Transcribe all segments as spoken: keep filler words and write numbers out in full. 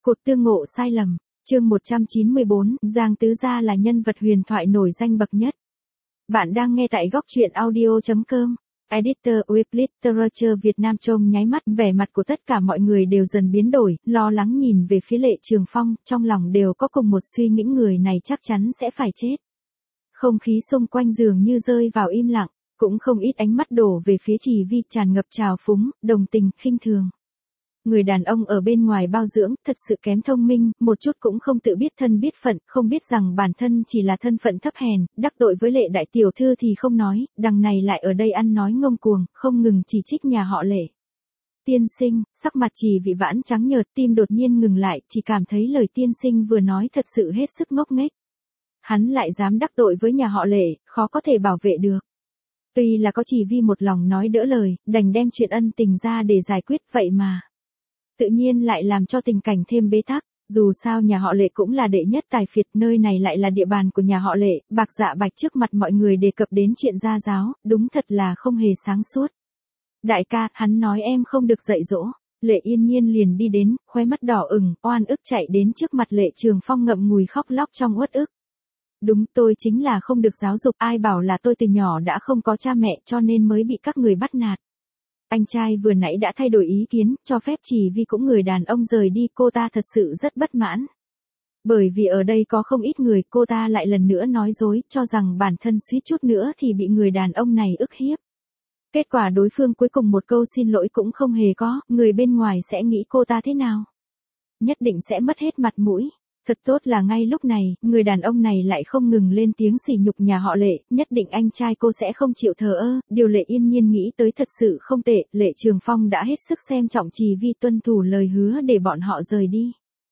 Cuộc tương ngộ sai lầm, chương một trăm chín mươi bốn, Giang Tứ Gia là nhân vật huyền thoại nổi danh bậc nhất. Bạn đang nghe tại góc truyện audio chấm com. Editor with Literature Việt Nam. Trông nháy mắt, vẻ mặt của tất cả mọi người đều dần biến đổi, lo lắng nhìn về phía Lệ Trường Phong, trong lòng đều có cùng một suy nghĩ, người này chắc chắn sẽ phải chết. Không khí xung quanh dường như rơi vào im lặng, cũng không ít ánh mắt đổ về phía Chỉ Vi, tràn ngập trào phúng, đồng tình, khinh thường. Người đàn ông ở bên ngoài bao dưỡng, thật sự kém thông minh, một chút cũng không tự biết thân biết phận, không biết rằng bản thân chỉ là thân phận thấp hèn, đắc tội với Lệ đại tiểu thư thì không nói, đằng này lại ở đây ăn nói ngông cuồng, không ngừng chỉ trích nhà họ Lệ. Tiên sinh, sắc mặt Chỉ Vi vãn trắng nhợt, tim đột nhiên ngừng lại, chỉ cảm thấy lời tiên sinh vừa nói thật sự hết sức ngốc nghếch. Hắn lại dám đắc tội với nhà họ Lệ, khó có thể bảo vệ được. Tuy là có Chỉ Vi một lòng nói đỡ lời, đành đem chuyện ân tình ra để giải quyết, vậy mà tự nhiên lại làm cho tình cảnh thêm bế tắc. Dù sao nhà họ Lệ cũng là đệ nhất tài phiệt, nơi này lại là địa bàn của nhà họ Lệ, Bạc Dạ Bạch trước mặt mọi người đề cập đến chuyện gia giáo, đúng thật là không hề sáng suốt. Đại ca, hắn nói em không được dạy dỗ. Lệ Yên Nhiên liền đi đến, khóe mắt đỏ ửng, oan ức chạy đến trước mặt Lệ Trường Phong, ngậm ngùi khóc lóc trong uất ức. Đúng, tôi chính là không được giáo dục, ai bảo là tôi từ nhỏ đã không có cha mẹ cho nên mới bị các người bắt nạt. Anh trai vừa nãy đã thay đổi ý kiến, cho phép Chỉ Vi cũng người đàn ông rời đi, cô ta thật sự rất bất mãn. Bởi vì ở đây có không ít người, cô ta lại lần nữa nói dối, cho rằng bản thân suýt chút nữa thì bị người đàn ông này ức hiếp. Kết quả đối phương cuối cùng một câu xin lỗi cũng không hề có, người bên ngoài sẽ nghĩ cô ta thế nào? Nhất định sẽ mất hết mặt mũi. Thật tốt là ngay lúc này, người đàn ông này lại không ngừng lên tiếng sỉ nhục nhà họ Lệ, nhất định anh trai cô sẽ không chịu thờ ơ, điều Lệ Yên Nhiên nghĩ tới thật sự không tệ, Lệ Trường Phong đã hết sức xem trọng Chỉ Vi, tuân thủ lời hứa để bọn họ rời đi.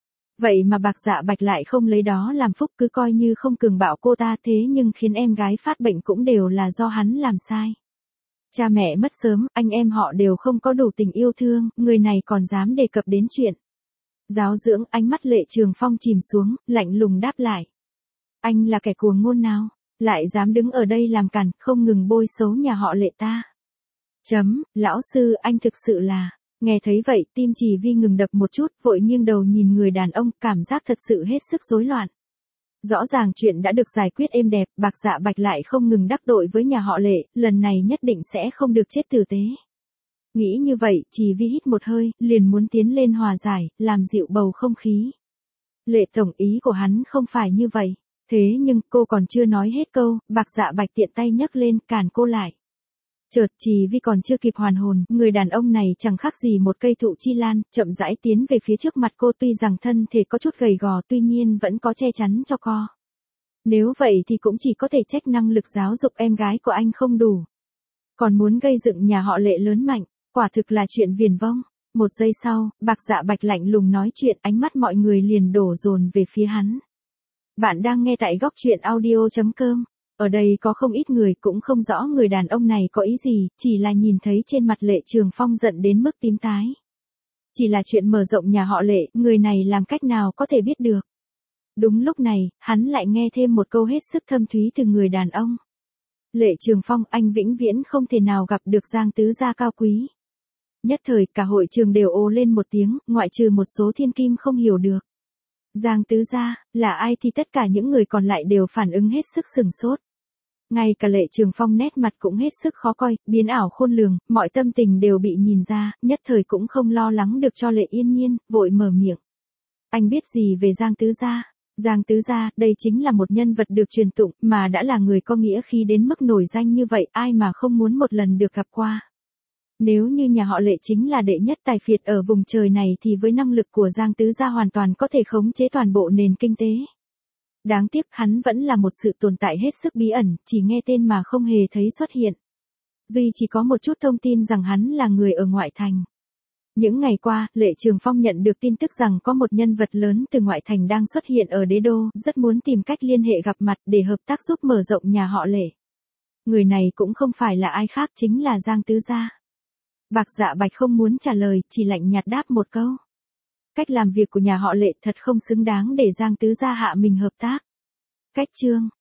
Vậy mà Bạc Dạ Bạch lại không lấy đó làm phúc, cứ coi như không cường bạo cô ta, thế nhưng khiến em gái phát bệnh cũng đều là do hắn làm sai. Cha mẹ mất sớm, anh em họ đều không có đủ tình yêu thương, người này còn dám đề cập đến chuyện giáo dưỡng. Ánh mắt Lệ Trường Phong chìm xuống, lạnh lùng đáp lại. Anh là kẻ cuồng ngôn nào, lại dám đứng ở đây làm cản, không ngừng bôi xấu nhà họ Lệ ta. Chấm, lão sư, anh thực sự là. Nghe thấy vậy, tim Chỉ Vi ngừng đập một chút, vội nghiêng đầu nhìn người đàn ông, cảm giác thật sự hết sức rối loạn. Rõ ràng chuyện đã được giải quyết êm đẹp, Bạc Dạ Bạch lại không ngừng đắc tội với nhà họ Lệ, lần này nhất định sẽ không được chết tử tế. Nghĩ như vậy, Chỉ Vi hít một hơi, liền muốn tiến lên hòa giải, làm dịu bầu không khí. Lệ tổng, ý của hắn không phải như vậy. Thế nhưng, cô còn chưa nói hết câu, Bạc Dạ Bạch tiện tay nhấc lên, cản cô lại. Chợt, Chỉ Vi còn chưa kịp hoàn hồn, người đàn ông này chẳng khác gì một cây thụ chi lan, chậm rãi tiến về phía trước mặt cô, tuy rằng thân thể có chút gầy gò, tuy nhiên vẫn có che chắn cho co. Nếu vậy thì cũng chỉ có thể trách năng lực giáo dục em gái của anh không đủ. Còn muốn gây dựng nhà họ Lệ lớn mạnh. Quả thực là chuyện viển vông. Một giây sau, Bạc Dạ Bạch lạnh lùng nói chuyện, ánh mắt mọi người liền đổ dồn về phía hắn. Bạn đang nghe tại góc truyện audio chấm com. Ở đây có không ít người cũng không rõ người đàn ông này có ý gì, chỉ là nhìn thấy trên mặt Lệ Trường Phong giận đến mức tím tái. Chỉ là chuyện mở rộng nhà họ Lệ, người này làm cách nào có thể biết được. Đúng lúc này, hắn lại nghe thêm một câu hết sức thâm thúy từ người đàn ông. Lệ Trường Phong, anh vĩnh viễn không thể nào gặp được Giang Tứ Gia cao quý. Nhất thời, cả hội trường đều ồ lên một tiếng, ngoại trừ một số thiên kim không hiểu được. Giang Tứ Gia, là ai thì tất cả những người còn lại đều phản ứng hết sức sửng sốt. Ngay cả Lệ Trường Phong nét mặt cũng hết sức khó coi, biến ảo khôn lường, mọi tâm tình đều bị nhìn ra, nhất thời cũng không lo lắng được cho Lệ Yên Nhiên, vội mở miệng. Anh biết gì về Giang Tứ Gia? Giang Tứ Gia, đây chính là một nhân vật được truyền tụng, mà đã là người có nghĩa khí đến mức nổi danh như vậy, ai mà không muốn một lần được gặp qua. Nếu như nhà họ Lệ chính là đệ nhất tài phiệt ở vùng trời này thì với năng lực của Giang Tứ Gia hoàn toàn có thể khống chế toàn bộ nền kinh tế. Đáng tiếc hắn vẫn là một sự tồn tại hết sức bí ẩn, chỉ nghe tên mà không hề thấy xuất hiện. Duy chỉ có một chút thông tin rằng hắn là người ở ngoại thành. Những ngày qua, Lệ Trường Phong nhận được tin tức rằng có một nhân vật lớn từ ngoại thành đang xuất hiện ở đế đô, rất muốn tìm cách liên hệ gặp mặt để hợp tác giúp mở rộng nhà họ Lệ. Người này cũng không phải là ai khác, chính là Giang Tứ Gia. Bạc Dạ Bạch không muốn trả lời, chỉ lạnh nhạt đáp một câu. Cách làm việc của nhà họ Lệ thật không xứng đáng để Giang Tứ Gia hạ mình hợp tác. Cách chương